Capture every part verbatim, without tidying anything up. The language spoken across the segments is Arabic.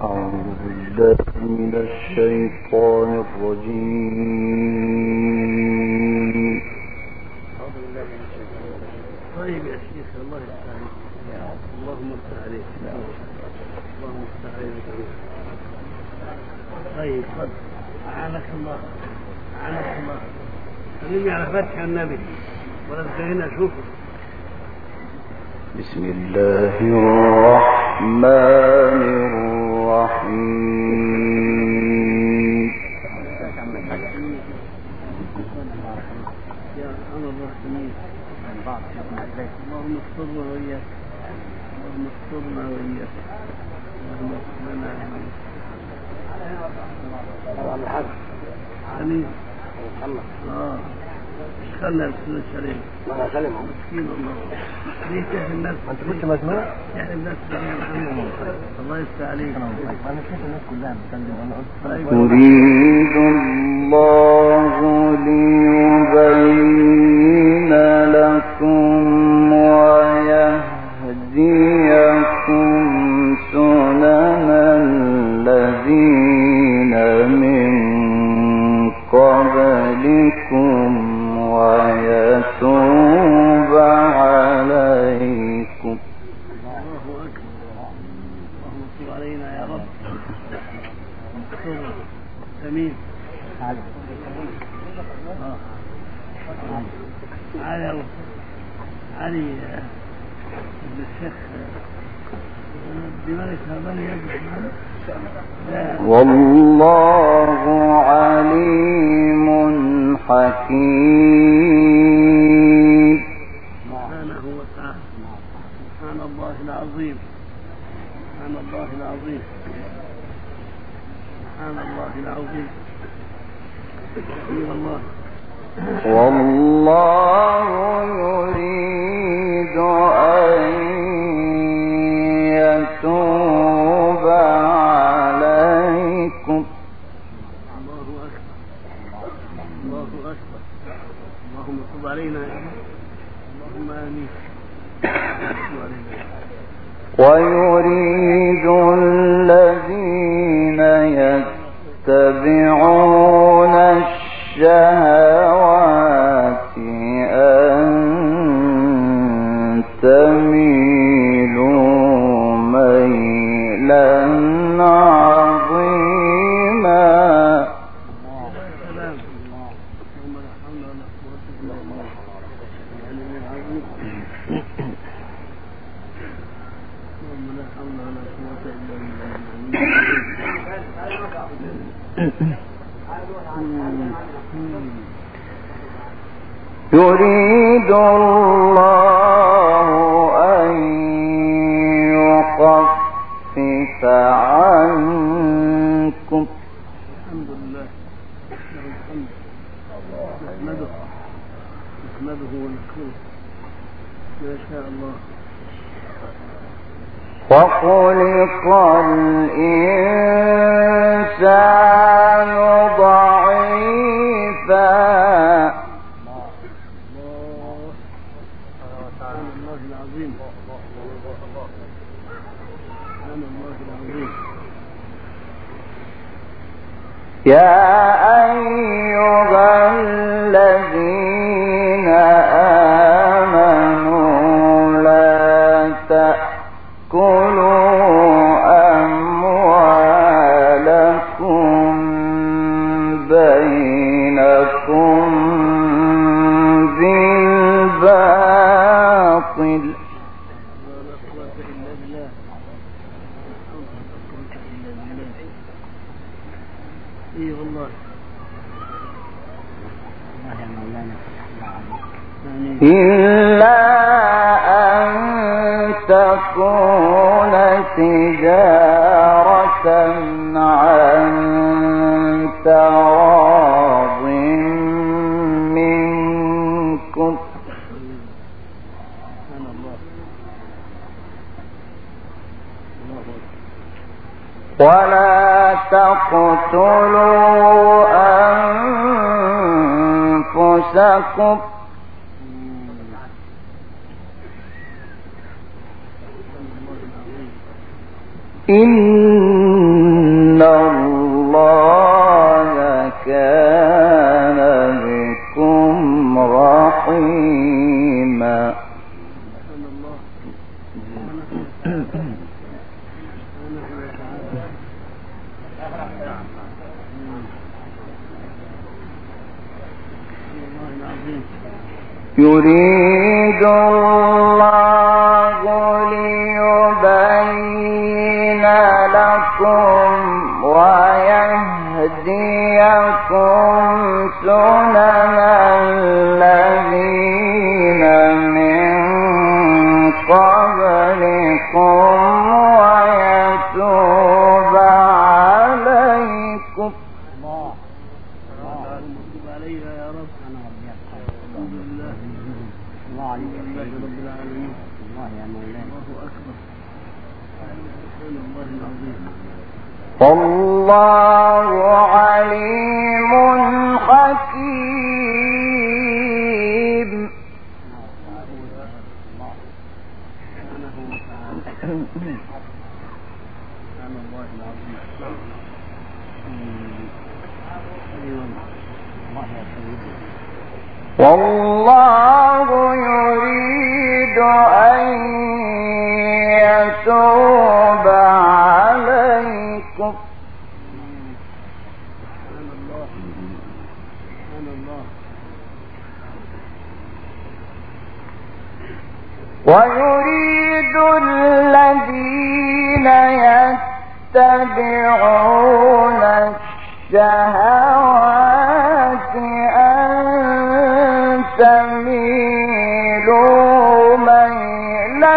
أعوذ بالله من الشيطان الرجيم. طيب يا شيخ الله يستعين. اللهم افتح عليك. اللهم افتح عليك. طيب صدق. أعانك الله. أعانك الله. خليني على فتح النبي ولا تخليني أشوفه. بسم الله الرحمن الرحيم. يا أرحم الراحمين. اللهم استرنا وإياك. اللهم استرنا وإياك. اللهم استرنا وإياك. أمين. آه. خلنا السنة الشريف. ما أنا سلم. مسكين الله. ليه تهل الناس؟ أنت كنت مجنون؟ تهل الناس جميعا محمد. الله يفتح عليك. أنا نسيت الناس كلها بتكلم أنا قلت. يريد الله ليبين لكم ويهديكم سنن الذين من قبلكم ويتوب عليكم. الله أكبر. اللهم صل علينا يا رب. أمين. تعالى. علي علي ابن الشيخ دماغ شعباني والله عليم حكيم. سبحانه وتعالى. سبحان الله العظيم. سبحان الله العظيم. سبحان الله العظيم. الله. والله يريد أن يتوب عليكم. الله أكبر. الله أكبر. اللهم صل علينا يا رب. اللهم آمين. ويريد الذين يتبعون الشهوات أن تميلوا ميلا عظيما. يريد الله أن يخفف عنكم. الحمد لله له الحمد. نحمده نحمده ونشكره ما شاء الله. وخلق الإنسان ضعيفا. يا أيها الذين آمنوا لا تأكلوا أموالكم بينكم بالباطل. اي والله. إلا أن تكون تجارة عن تراض منكم. ولا تقتلوا أنفسكم. إن يريد الله ليبين لكم ويهديكم سنن الذين من قبلكم ويتوب عليكم. عليها يا رب. الحمد لله. الله عليك يا رب العالمين. الله يا مولانا. الله أكبر. سبحان الله العظيم. والله عليم حكيم. سبحان الله العظيم. والله يريد أن يتوب عليكم. سبحان الله. سبحان الله. ويريد الذين يتبعون الشهوات أن تميلوا ميلا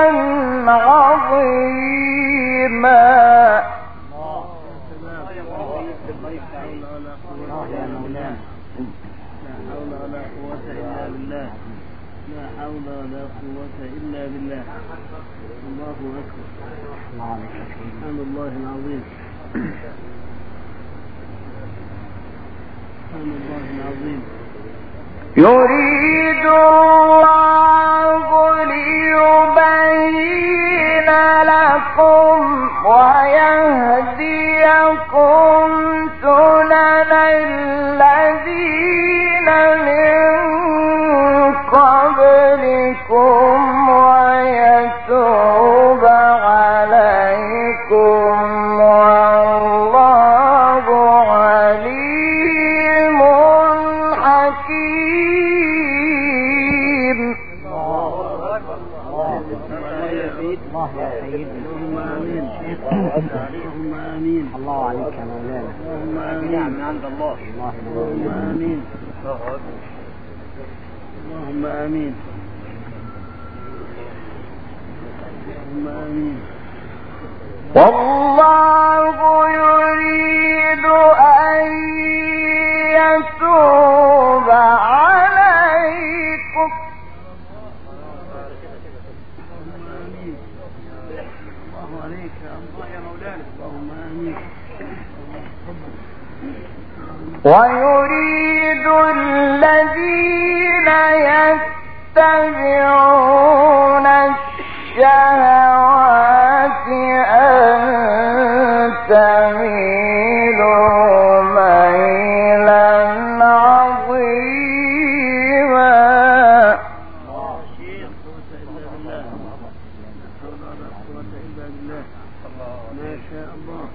عظيما. لا حول ولا قوة إلا بالله. الله أكبر. سبحان الله العظيم. سبحان الله العظيم. يريد الله ليبين لكم ويهديكم سنن الذين من قبلكم ويتوب عليكم والله عليم حكيم. الله يا سيدنا. اللهم آمين. اللهم آمين. الله عليك يا مولانا. اللهم آمين. من عند الله. اللهم آمين. اللهم آمين. اللهم آمين. والله يريد أن يتوب عليكم. اللهم آمين. الله عليك يا الله يا مولانا. اللهم آمين. ويريد الذين يتبعون الشهوات أن تميلوا ميلا عظيما. ما شاء الله.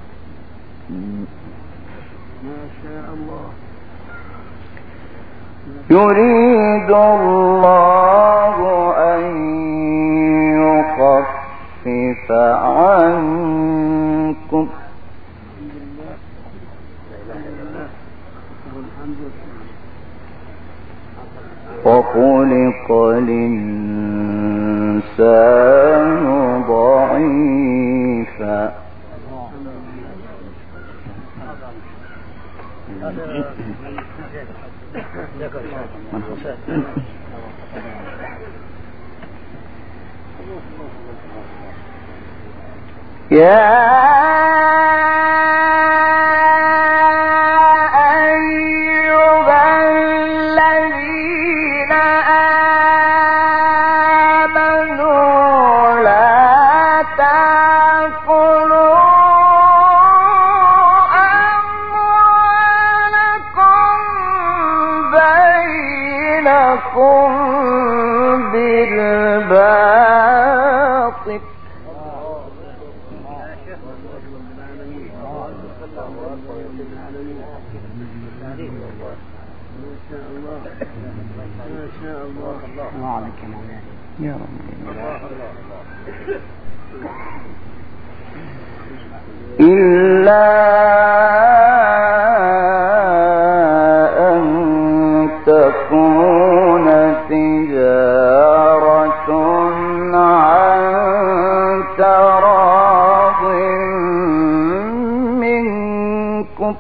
ما شاء الله. يريد الله أن يخفف عنكم. وخلق الإنسان ضعيفا. يا أيها الذين آمنوا لا تأكلوا أموالكم بينكم بالباطل. ما شاء الله ما شاء الله. الله عليك يا مولانا يا رب. إلا أن تكون تجارة عن تراض منكم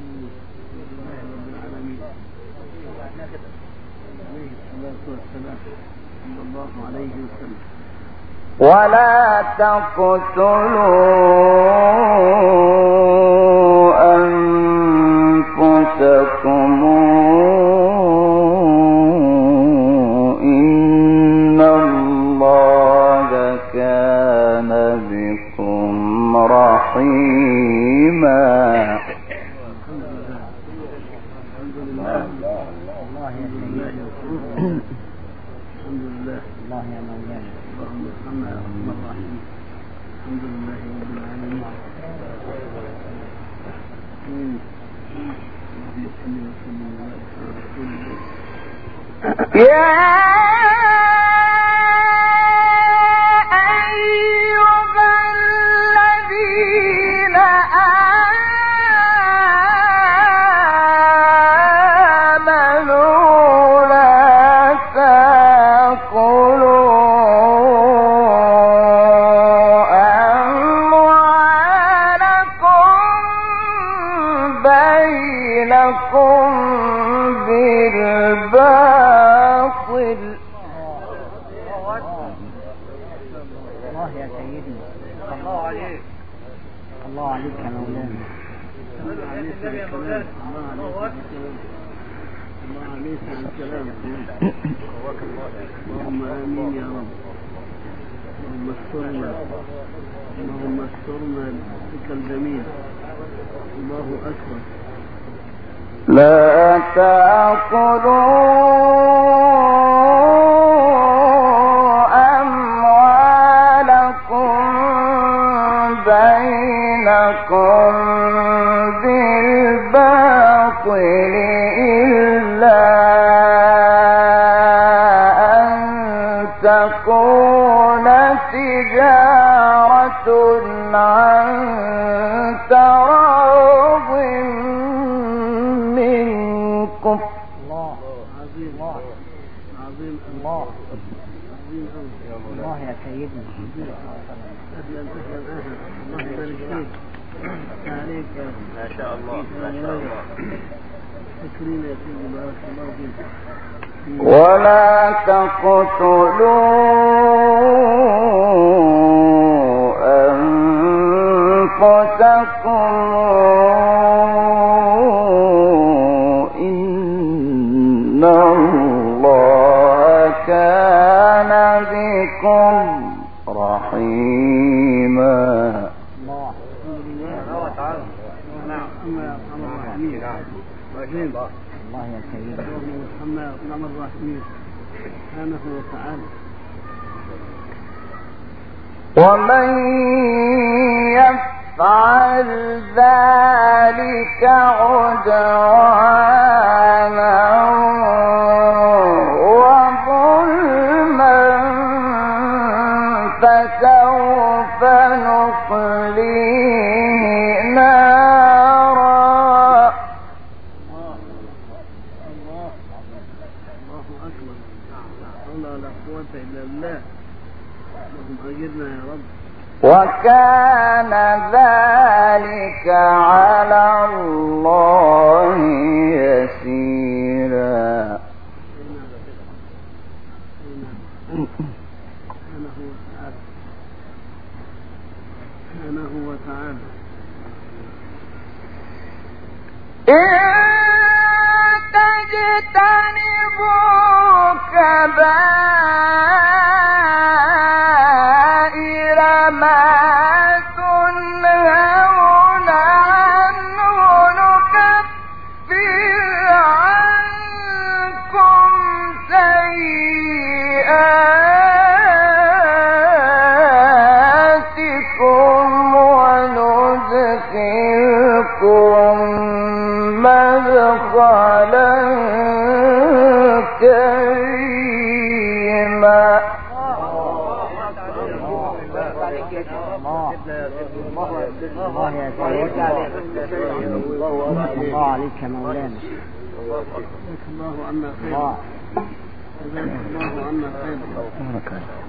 ولا تقتلوا أنفسكم إن الله كان بكم رحيما. الله يا سيدي الحمد لله. الله يا مولانا اللهم صل على محمد الرحيم. الحمد لله رب العالمين. يا أيها الذين آمنوا لا تأكلوا أموالكم بينكم بالباطل. الله يا سيدي الله عليك الله عليك يا مولانا الله عليك الكلام. الله عليك الكلام. اللهم آمين يا رب. اللهم استرنا اللهم استرنا بك الجميل. الله أكبر. لا تأكلوا أموالكم بينكم بالباطل إلا أن تكون تجارة عن تراض منكم. الله عظيم الله عظيم الله عظيم أوي. الله يا سيدي أهلا أهلا أهلا. الله يبارك فيك. عليك ما شاء الله ما شاء الله. شكرين يا سيدي بارك الله فيك. ولا تقتلوا أنفسكم إن الله كان بكم رحيما. الله نعم. أما أرحم الراحمين. عظيم. الله يا سيدي اللهم ارحمنا يا أرحم الراحمين سبحانه وتعالى. ومن يفعل ذلك عدوانا وظلما فسوف نصليه نارا. الله الله الله أكبر. لا حول ولا قوة إلا بالله. اللهم أجرنا يا رب. وكان ذلك على الله يسيرا. سبحانه وتعالى سبحانه وتعالى. إن تجتنبوا كبائر ما تنهون عنه نكفر عنكم سيئاتكم وندخلكم مدخلا الله يا سيدنا. الله عليك يا مولانا. جزاك الله عنا خير. الله جزاك الله عنا خير. جزاك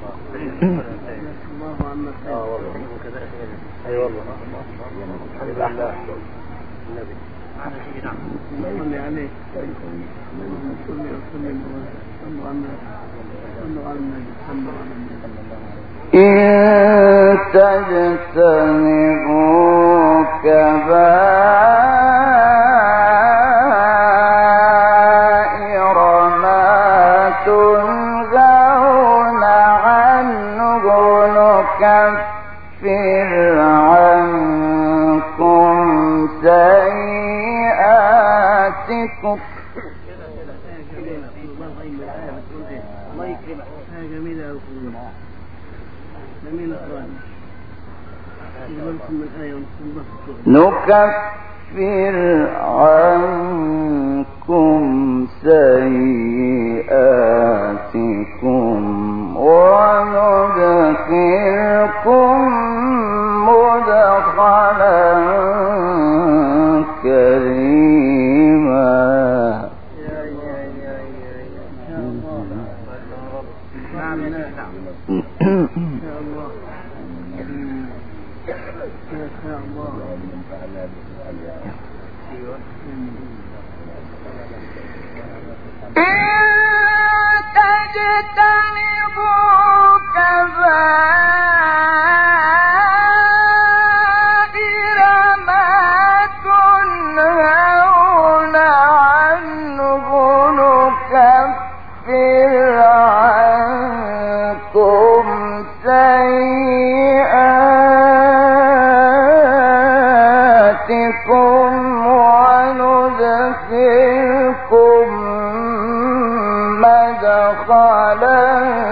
الله عنا خير. اي والله الحمد لله. النبي صلي عليه. صلي وسلم وصلوا على صلوا على النبي صلوا على النبي. إن تجتنبوا كبائر ما تنهون عنه نكفر عنكم سيئاتكم. الله يكرمك. حاجة جميلة أوي. جميلة أوي. يقولكم الآية نكفر عنكم سيئاتكم وندخلكم مدخلا كريما. يا يا يا يا يا الله. نعم نعم. يا الله. يا الله. إن تجتنبوا كبائر ما تنهون عنه نكفر عنكم سيئاتكم وندخلكم مدخلا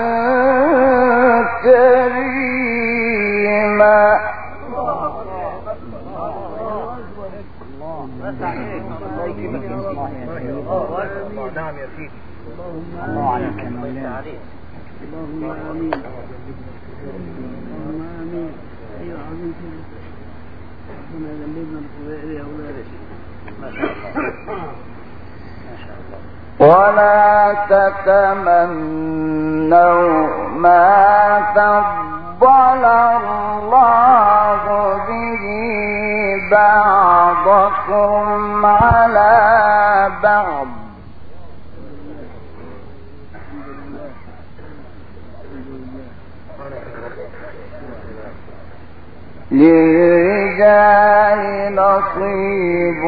كريما. نعم يا سيدي. الله عليك يا مولانا. اللهم آمين. اللهم آمين. أيها عظيم ربنا يذنبنا الكبائر يا أولاد. ما شاء الله. ما شاء الله. ولا تتمنوا ما فضل الله به بعضكم على بعض للرجال نصيب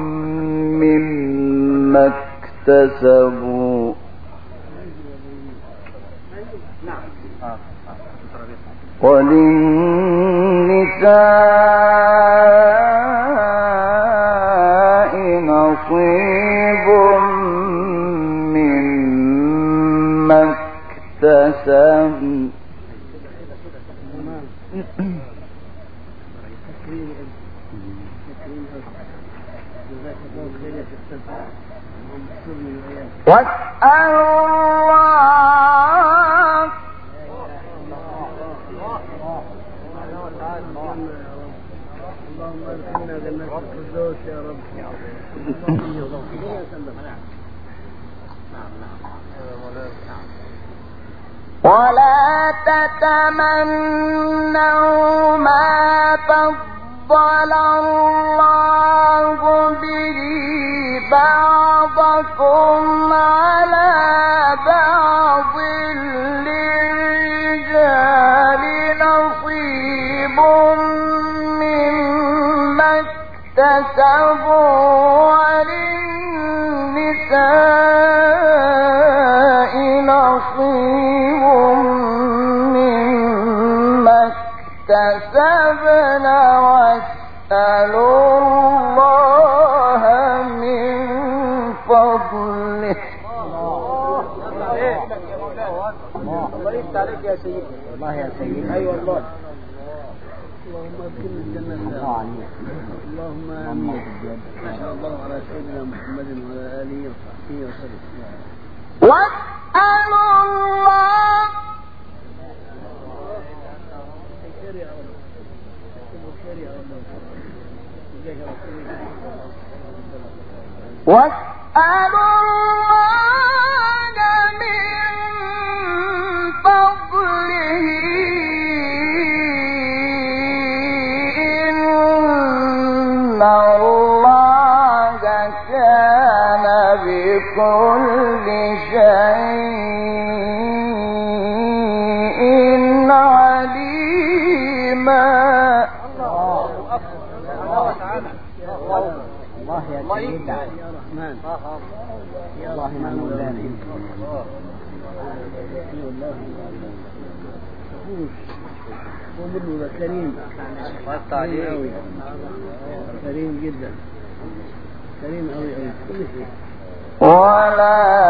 مما اكتسبوا وللنساء نصيب مما اكتسبن. واسألوا الله اللهم ادخلنا جنة الفردوس يا رب. ولا تتمنوا ما فضل الله به بعضكم على بعض للرجال نصيب مما اكتسبوا وللنساء نصيب مما اكتسبن واسألوا الله من فضله. الله يفتح عليك يا سيدي. الله يا سيدنا. اي والله. اللهم ادخلنا الجنة. الله عليك. اللهم امين. ما شاء الله على سيدنا محمد وعلى اله وصحبه وسلم. واسألوا الله واسألوا الله من فضله إن الله كان بكل شيء عليما. الله يا سيدنا يا رحمن يا الله ما مولانا هو منه كريم كريم جدا كريم أوي أوي كل شيء. ولا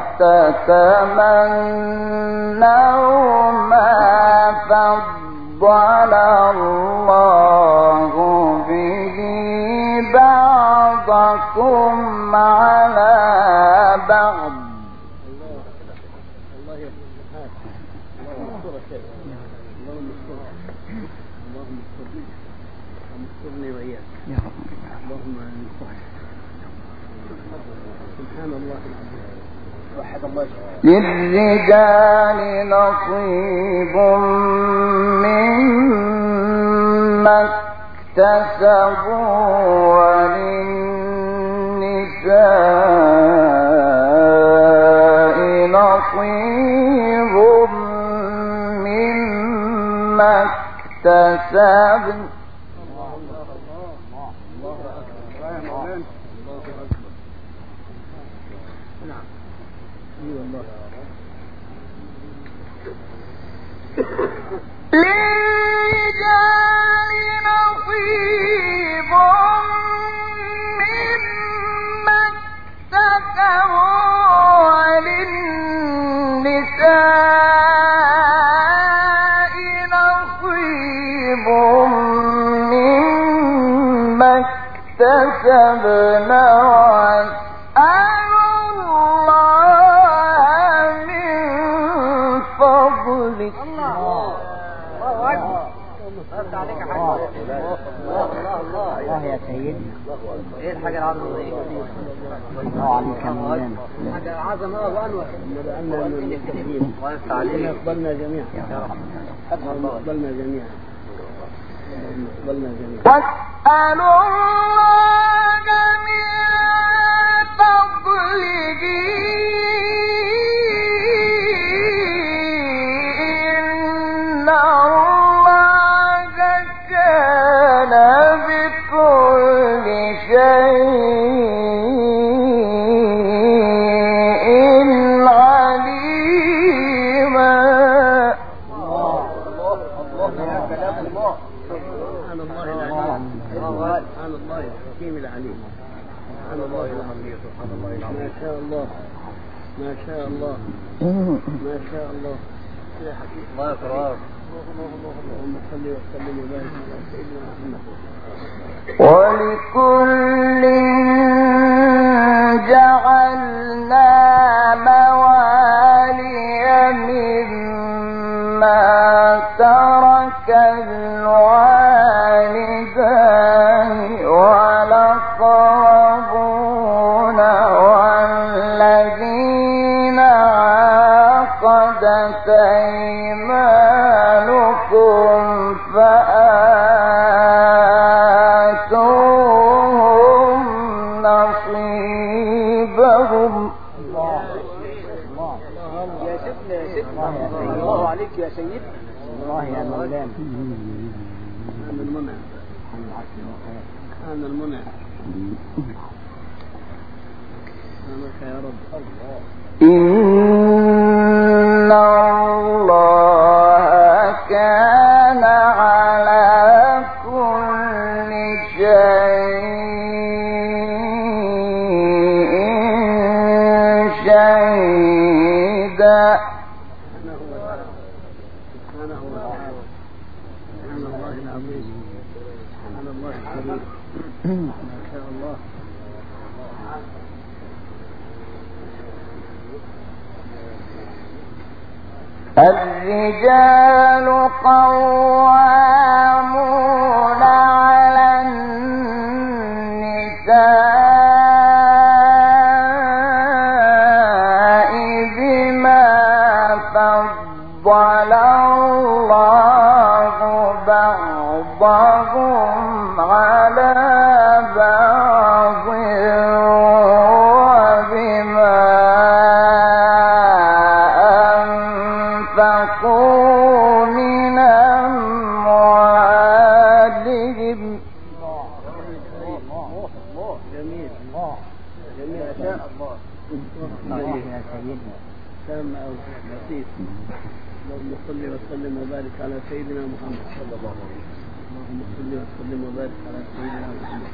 تتمنوا ما فضل الله به بعضكم على بعض. الله يسترك اللهم استرك اللهم استرني استرني وإياك اللهم انصحك. سبحان الله العظيم. وحد الله. للرجال نصيب مما اكتسبوا وللنساء نصيب مما اكتسبن. للرجال نصيب مما اكتسبوا وللنساء نصيب مما اكتسبن الله يا سيدنا. ايه الحاجة العظمة دي؟ الله عليك يا مولانا. حاجة عظمة وأنور. الله يقبلنا جميعا. يقبلنا جميعا. يقبلنا جميعا. واسألوا الله من فضله إن الله كان بكل شيء عليما. سبحان الله الحكيم العليم. سبحان الله العظيم. سبحان الله العظيم. ما شاء الله ما شاء الله ما شاء الله يا حكيم. الله يكرمك. اللهم صل وسلم وبارك على سيدنا محمد. ولكل جعلنا موالي مما ترك الوالدان والأقربون والذين عقدت أيمانكم فآتوهم نصيبهم. يا سيدنا يا سيدنا الله عليك يا سيدنا. الله يا مولانا. أنا المنعم أنا المنعم أنك يا رب. إن الله كان على كل شيء شهيدا. سبحانه وتعالى. سبحان الله العظيم. سبحان الله الكريم. ما شاء الله. الرجال قوامون النساء بما فضل الله بعضهم على بعض وبما أنفقوا من أموالهم. جميل جميل يا شاء الله. يا سيدنا تام أو لطيف. اللهم صل وسلم وبارك على سيدنا محمد صلى الله عليه وسلم. اللهم صل وسلم وبارك على سيدنا محمد.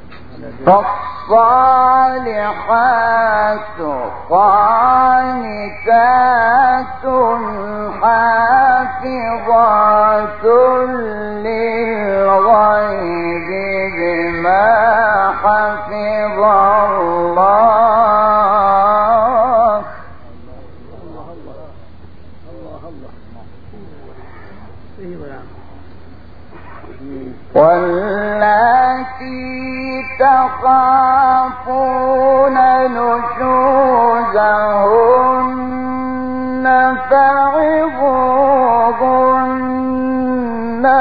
فالصالحات قانتات حافظات للغيب بما حفظ الله. الله الله الله الله. ايوه. واللاتي تخافون نشوزهن فعظوهن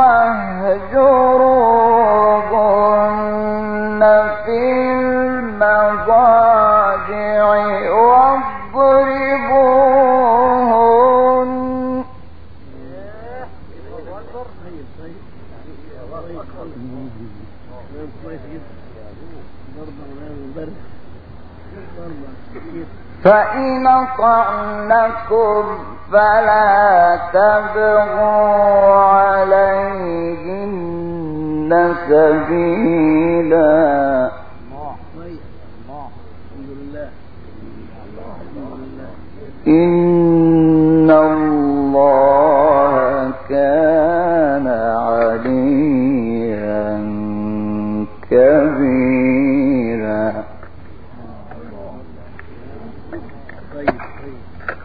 واهجروهن في المضاجع واضربوهن. فإن أطعنكم فلا تبغوا عليهن سبيلا. إن الله كان عليا كبيرا. طيب طيب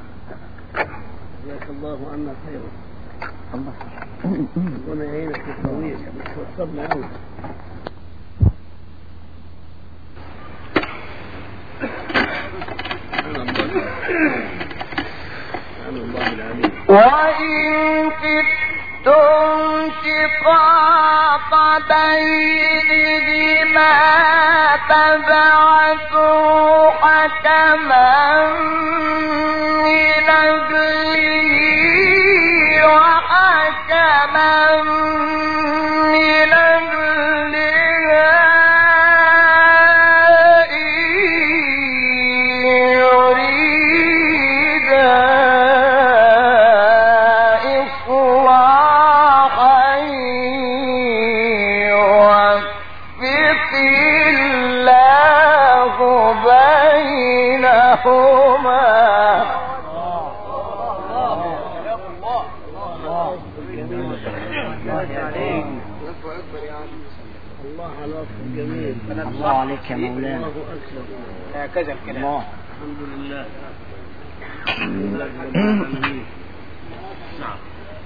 جزاك الله عنا خيرا. الله ربنا يعينك في الطويل وصبنا قوي. وإن خفتم شقاق بينهما فابعثوا حكما من أهله وحكما من أهلها إن يريدا إصلاحا يوفق الله بينهما. الله على الوصف الجميل. الله عليك يا مولانا. هكذا الكلام. الله. الحمد لله. الحمد لله رب العالمين. نعم.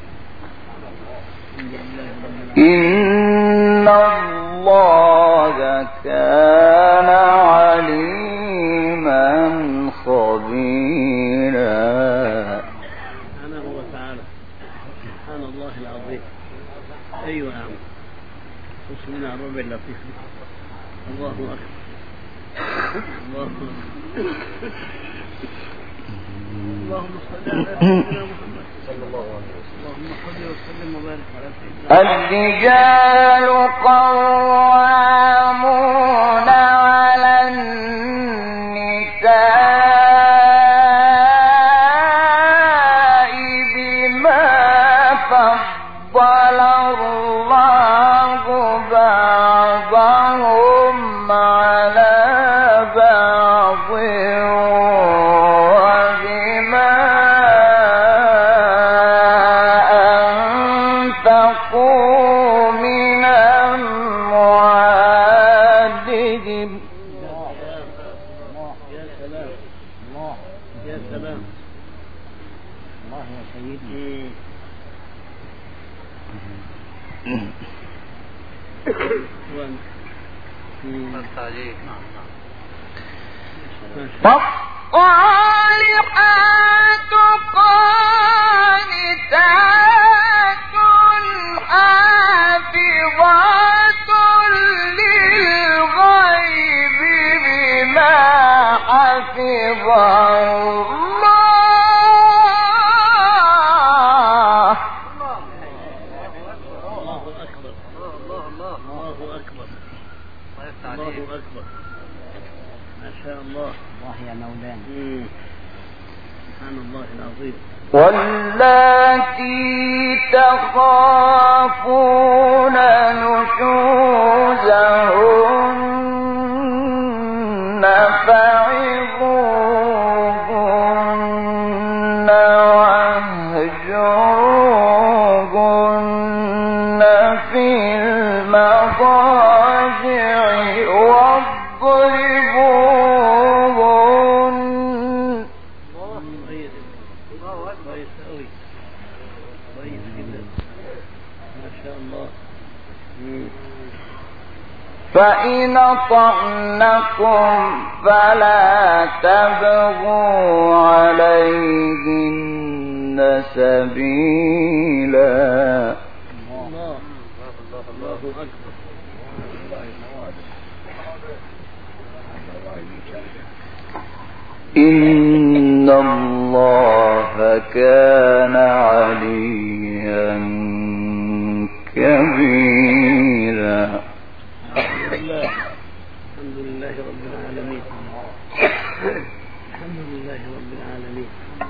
إن الله كان عليما خبيرا. سبحانه وتعالى. سبحان الله العظيم. أيوة يا عم. بسم الله الرب اللطيف. الله أكبر. الله أكبر. اللهم صل على سيدنا محمد صلى الله عليه وسلم. اللهم صل وسلم وبارك على سيدنا الرجال قوامون على النساء بما فضل الله بعضهم على بعض وبما أنفقوا من أموالهم فالصالحات قانتات حافظات للغيب بما حفظ الله. الله أكبر. الله أكبر. الله أكبر. ما شاء الله. الله يا مولانا. سبحان الله العظيم. واللاتي تخافون نشوزهن فعظوهن واهجروهن في المضاجع واضربوهن. كويس أوي. كويس جدا. ما شاء الله. فإن أطعنكم فلا تبغوا عليهن سبيلا. الله. الله أكبر. إن الله كان عليا كبيرا. الحمد لله رب العالمين. الحمد لله رب العالمين.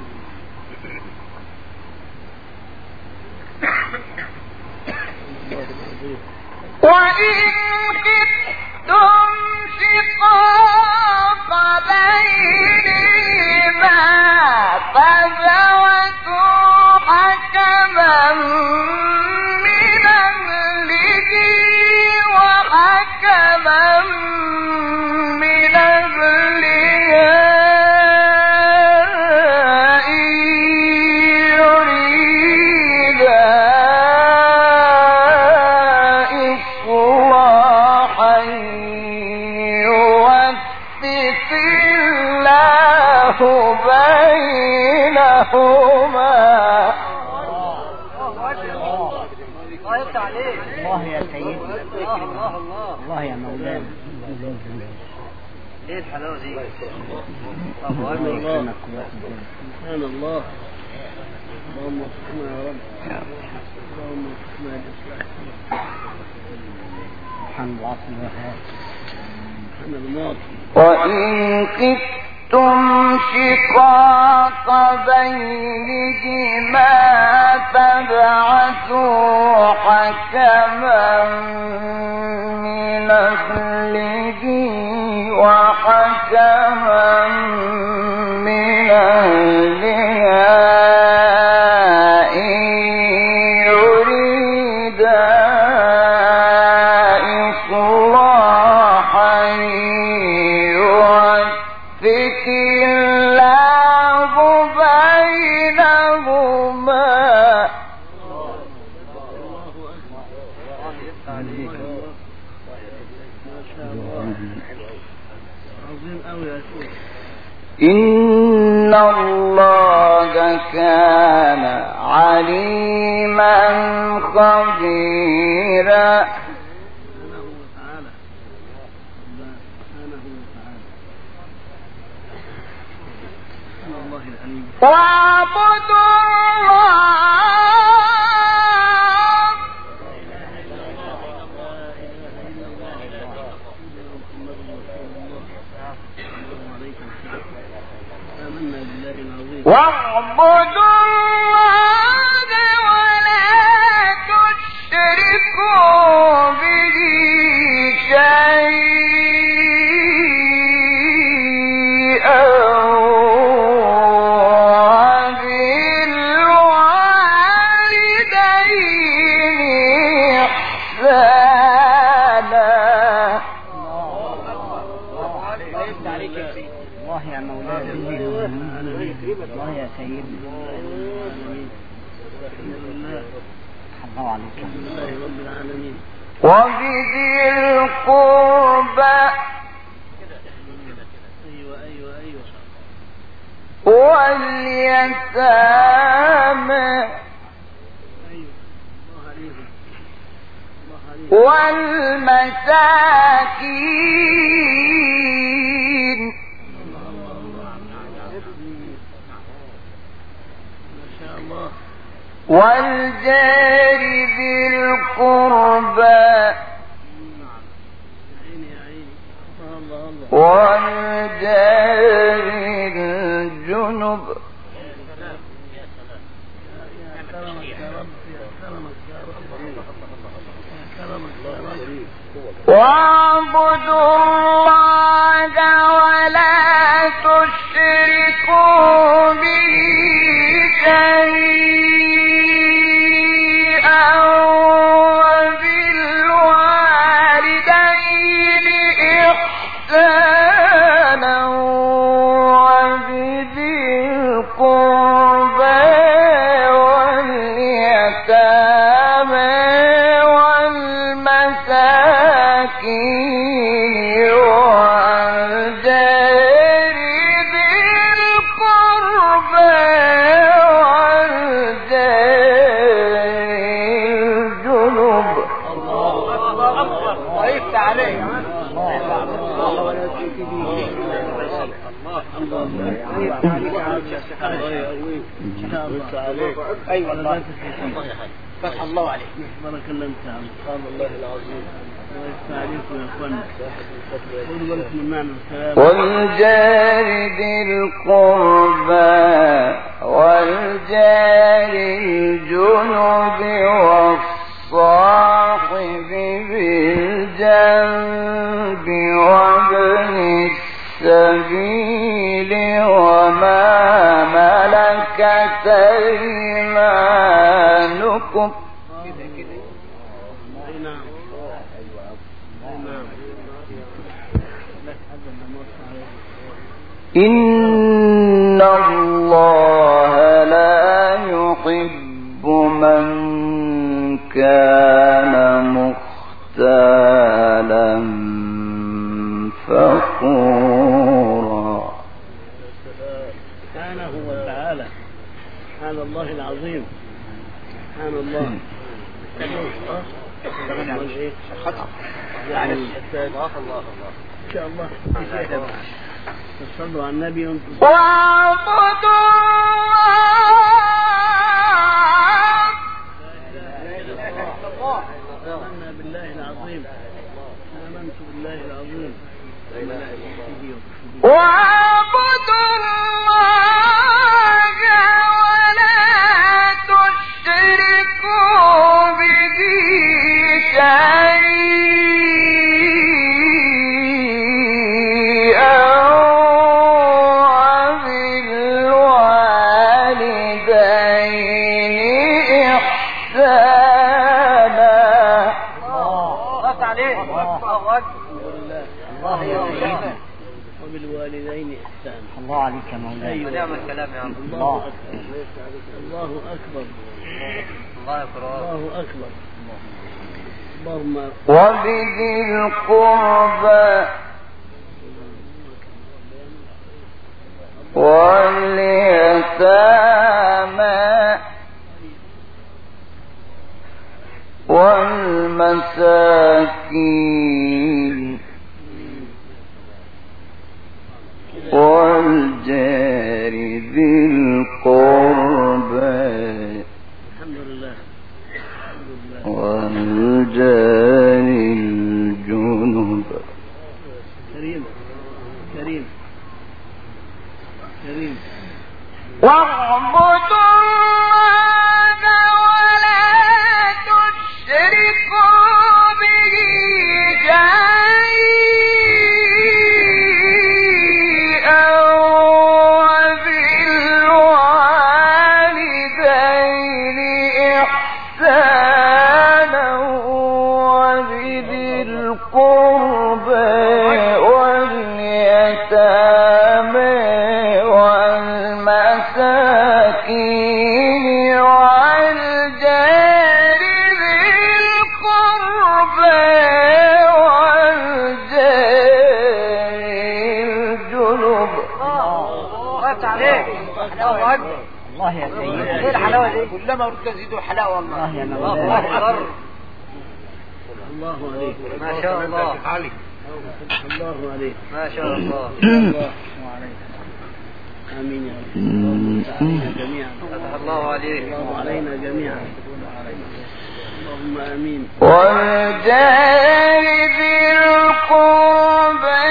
وإن خفتم شقاق بينهما فبعثوا حكما من أهله وحكما من أهلها إن يريدا إصلاحا يوفق الله بينهما. الله يا سيدي. الله يا مولانا. ايه الحلاوه دي؟ سبحان الله. سبحان الله. اللهم وفقنا يا رب. اللهم وفقنا للإصلاح. سبحان الله. سبحان الماضي. وإن خفتم شقاق بينهما فابعثوا حكما من أهله وحكما من أهلها إن يريدا إصلاحا يوفق الله بينهما. إن الله كان عليما خبيرا. واعبدوا واعبدوا الله ولا تشركوا به شيئا وبالوالدين إحسانا. الله يا مولانا. الله يا سيدي. الله عليك. وبذي القربى القربى ايوه ايوه ايوه واليتامى والمساكين والجار ذي القربى والجار الجنب واعبدوا الله ولا تشركوا به شيئا وبالوالدين إحسانا وبذي القربى واليتامى والمساكين والجار ذي القربى والجار الجنب. وقفت عليه اي والله فتح الله عليك بارك الله انت عم سبحان الله العظيم ويفتح عليكم يا اخوانا خذوا بالكم من معنى الكلام. والجار ذي القربى والجار الجنب والصاحب بالجنب وابن السبيل وما ملكت أيمانكم إن الله لا يحب من كان مختالا فخورا. سبحانه وتعالى سبحان الله العظيم سبحان الله. يعني ان شاء الله تصلوا على النبي وانتم واعبدوا الله. آمنا بالله العظيم آمنت بالله العظيم واعبدوا الله ولا تشركوا به شيئا وبالوالدين إحسانا. وبالوالدين إحسانا. الله عليك يا مولانا. نعم الكلام يا رب. الله أكبر الله أكبر الله أكبر الله أكبر. اللهم وبذي القربى واليتامى والمساكين والجار ذي القربى الحمد لله الحمد لله والجار الجنب. كريم كريم كريم. واعبدوا الله ولا تشركوا به شيئا وبالوالدين إحسانا وبذي القربى واليتامى والمساكين الله أكبر. الله يا سيدي. ايه الحلاوة دي؟ كلما ردت تزيدوا حلاوة والله. الله يا الله مولانا. أكبر. الله عليك. ما شاء الله. الله عليك. ما شاء الله. الله عليك. آمين يا رب. اللهم علينا جميعا. فتح الله عليك. الله علينا جميعا. اللهم آمين. والجار ذي القربى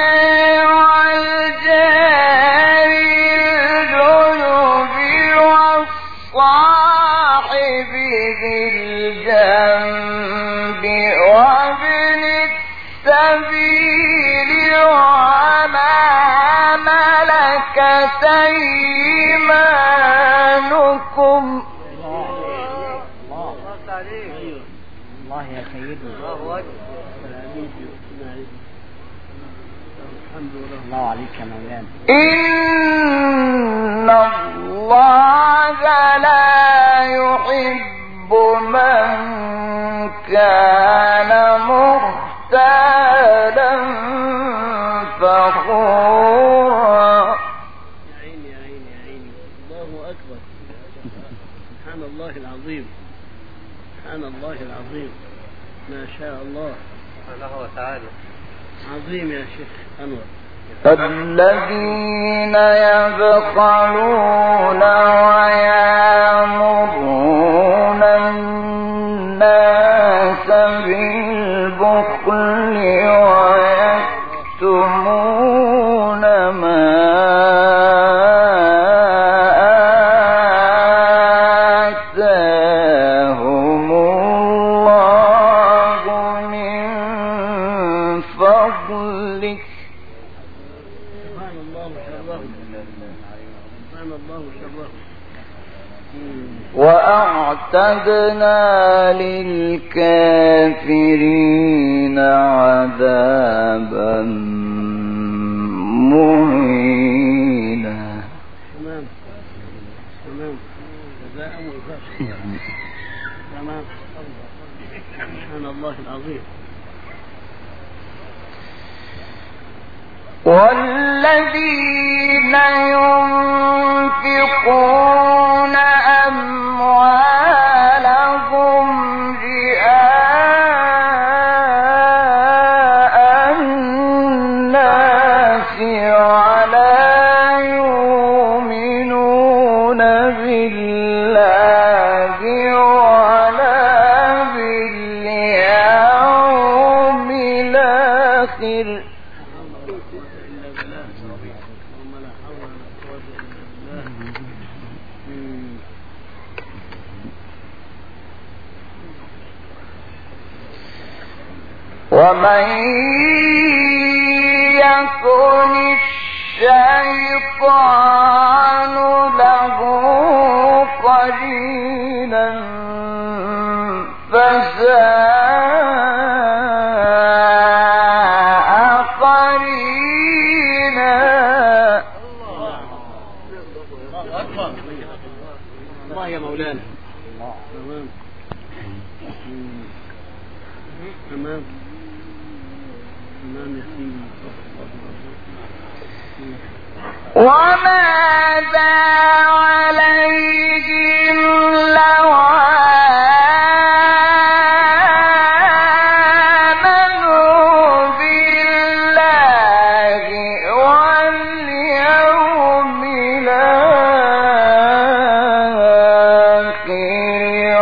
والجار الجنب والصاحب ذي الجنب وابن السبيل وما ملكت أيمانكم. الله يا سيدي. الله أكبر. الله عليك يا مولانا. إن الله لا يحب من كان مختالا فخورا. يا عيني يا عيني يا عيني. الله أكبر. سبحان الله العظيم. سبحان الله العظيم. ما شاء الله. سبحانه وتعالى. عظيم يا شيخ أنور. الذين يبخلون ويأمرون الناس بالبخل ويكتمون ما آتاهم الله من فضله. سبحان الله شرهم. سبحان الله شرهم. وأعتدنا للكافرين عذابا مهينا. تمام تمام. جزاء وفاق. تمام. سبحان الله العظيم. والذين ينفقون أموالهم رئاء الناس ولا يؤمنون بالله ولا باليوم الآخر. ومن يكن الشيطان له قرينا فساء قرينا. الله يا مولانا. تمام تمام تمام يا سيدي. وماذا عليهم لو آمنوا بالله واليوم الآخر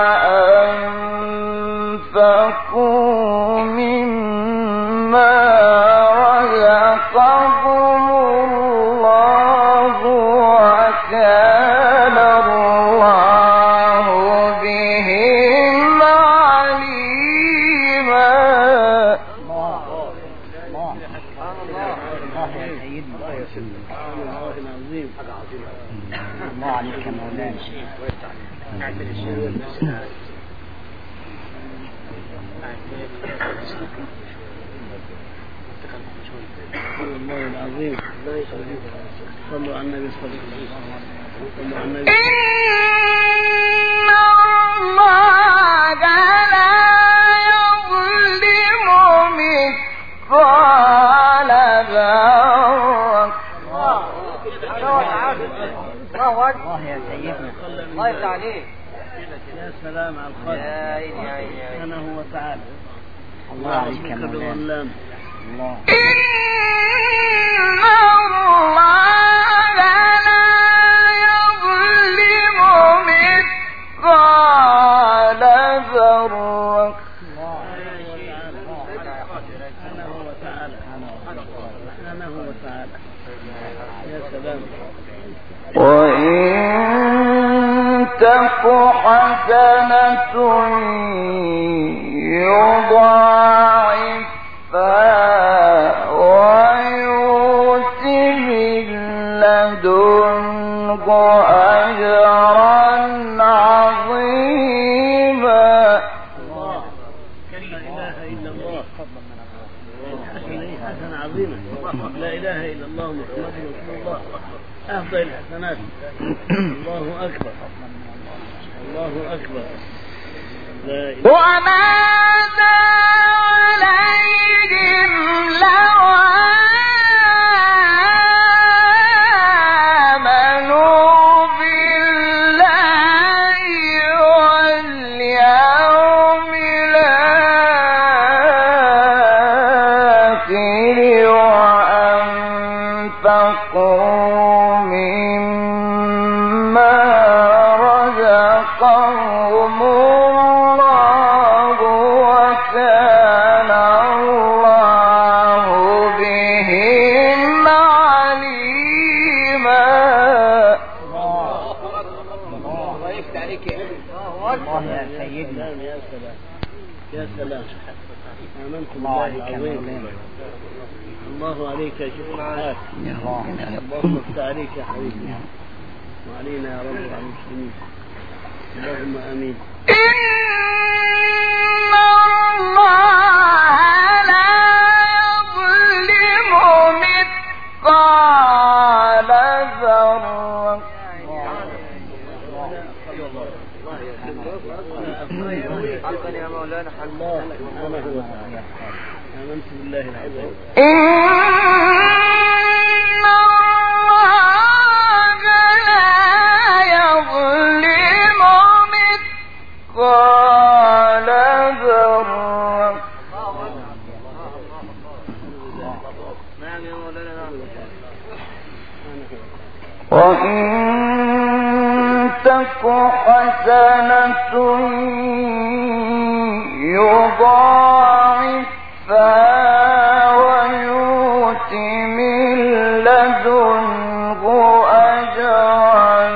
وأنفقوا مما رزقهم الله وكان الله بهم عليما. الله يا سيدي. سبحان الله العظيم. الله عليك يا مولانا. سبحان الله العظيم. صلوا على النبي صلى الله عليه وسلم. صلوا على النبي. إن الله لا يظلم مثقال ذرة الله أكبر. الله يا سيدنا. الله يفتح عليك. يا سلام على الخلق. يا عيني يا عيني يا عيني. سبحانه وتعالى. الله عليك يا مولانا. بالظلام. الله. وإن تك حسنة يضاعفها ويؤت من لدنه أجرا عظيما. لا إله إلا الله. حسنة عظيمة. لا إله إلا الله محمد رسول الله. أفضل الحسنات. الله أكبر. الله أكبر. وماذا عليهم لو آمنوا بالله واليوم الآخر وأنفقوا مما رزقهم الله وكان الله بهم عليما. الله يفتح عليك. الله يا سيدنا. يا سلام يا سلام. آمنت الله بالله عليك يا العظيم. مولانا. الله عليك يا شيخ الحاج. اللهم افتح عليك يا حبيبي وعلينا يا رب وعلى المسلمين. اللهم آمين. إن الله لا يظلم مثقال ذرة. حقا يا مولانا حق الله سبحانه وتعالى. آمنت بالله العظيم. إن الله لا يظلم مثقال ذرة. نعم يا مولانا. وإن تك حسنة يضاعفها ويؤت من لدنه أجرا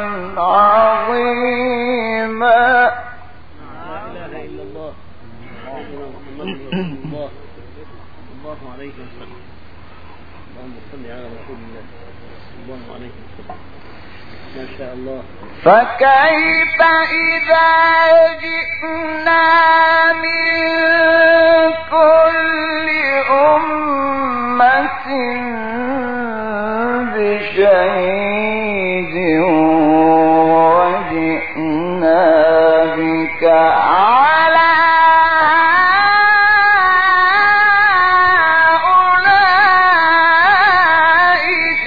عظيما. لا إله إلا الله. سيدنا محمد رسول الله الله عليه وسلم. اللهم صل على رسول الله الله عليه وسلم. ما شاء الله. فكيف إذا جئنا من كل أمة بشهيد وجئنا بك على هؤلاء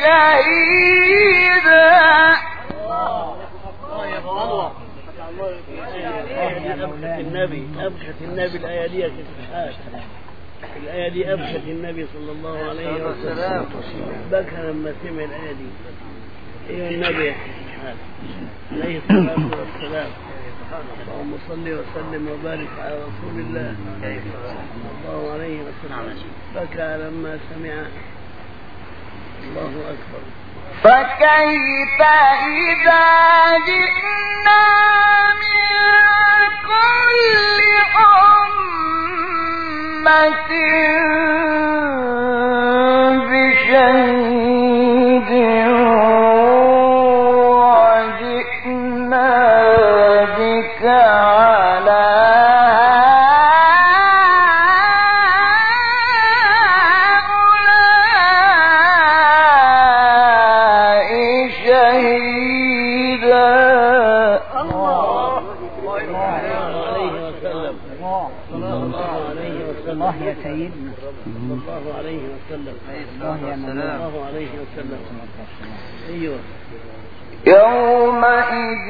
شهيدا. أبكت النبي أبكت النبي الآية دي يا شيخ الحاج. الآية دي أبكت النبي صلى الله عليه وسلم. بكى لما سمع الآية دي. أيها النبي يا شيخ الحاج عليه الصلاة والسلام. اللهم صل وسلم وبارك على رسول الله صلى الله عليه وسلم. بكى لما سمع. الله أكبر. فكيف إذا جئنا من كل أمة بشهيد وجئنا بك على الله يا سيدنا. صلى الله عليه وسلم. صلى الله عليه وسلم. أيوه. يومئذ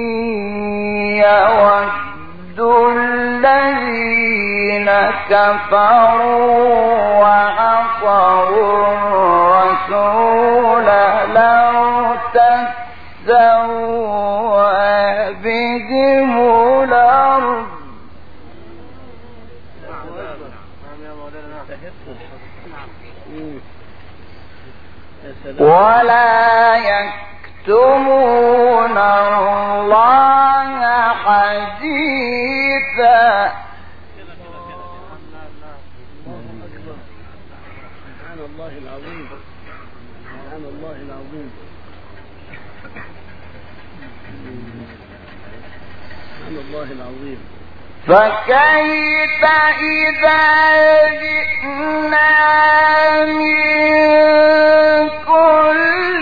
يود الذين كفروا وعصوا الرسول لو تسوى بهم الأرض ولا يكتمون الله حديثا. سبحان الله العظيم. سبحان الله العظيم. سبحان الله العظيم. فكيف إذا جئنا من كل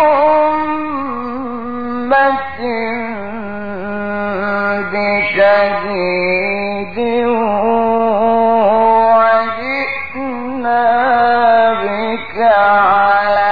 أمة بشهيد وجئنا بك على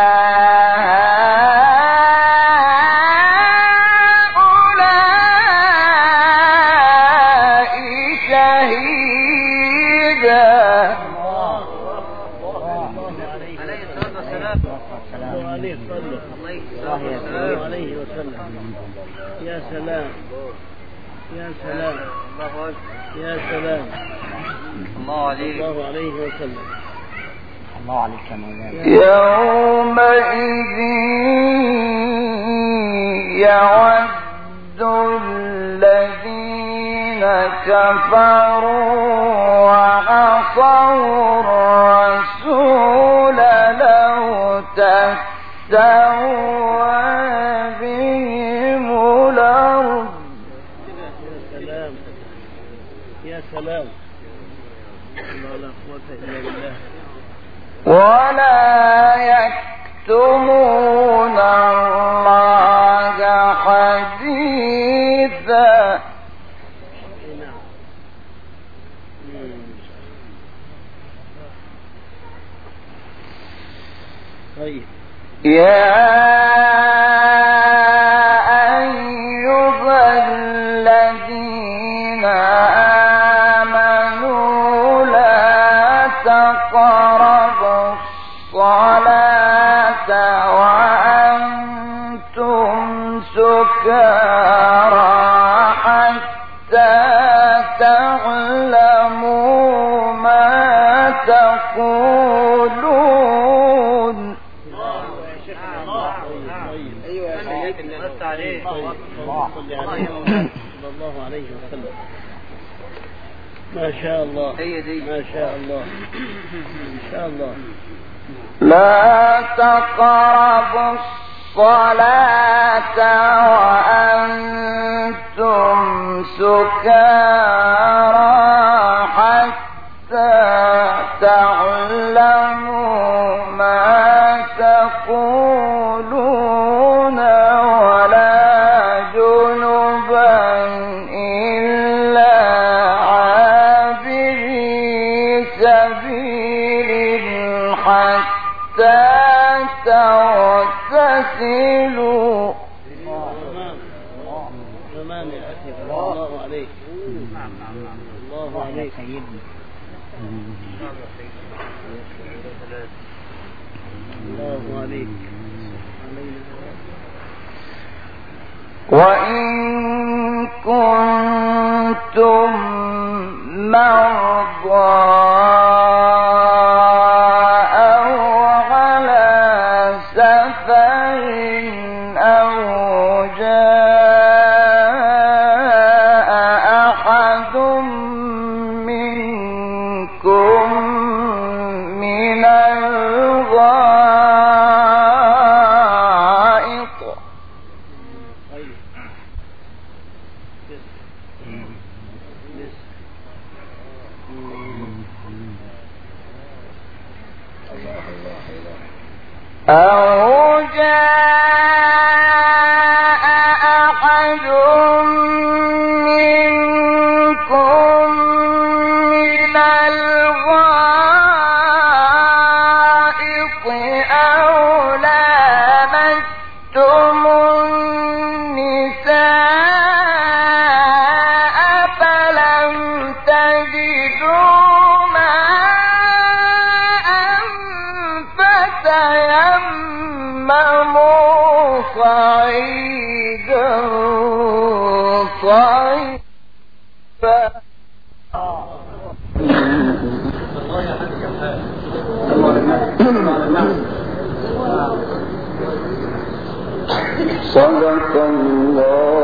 يا سلام يا سلام يا سلام. الله عليك. الله عليه وسلم. الله عليك يا مولانا. يومئذ يود الذين كفروا وعصوا الرسول لو تسوى بهم الأرض. يا سلام. لا قوة إلا بالله. ولا يكتمون الله حديثا. طيب. يا أيها الذين آمنوا لا تقربوا الصلاة وأنتم سكارى حتى تعلموا ما تقولون. صلى الله عليه وسلم. ما شاء الله ما شاء الله إن شاء الله. لا تقربوا الصلاة وأنتم سكارى حتى تعلموا ما تقولون ولا جنبا إلا عابري سبيل حتى تغتسلوا. تمام يا أخي. الله عليك. الله عليك سيدنا. الله عليك. وإن كنتم مرضى أو على سفر أو جاء أحد منكم من الغائط أو جاء أحد منكم من الغائط تيمموا صعيدا طيبا صدق الله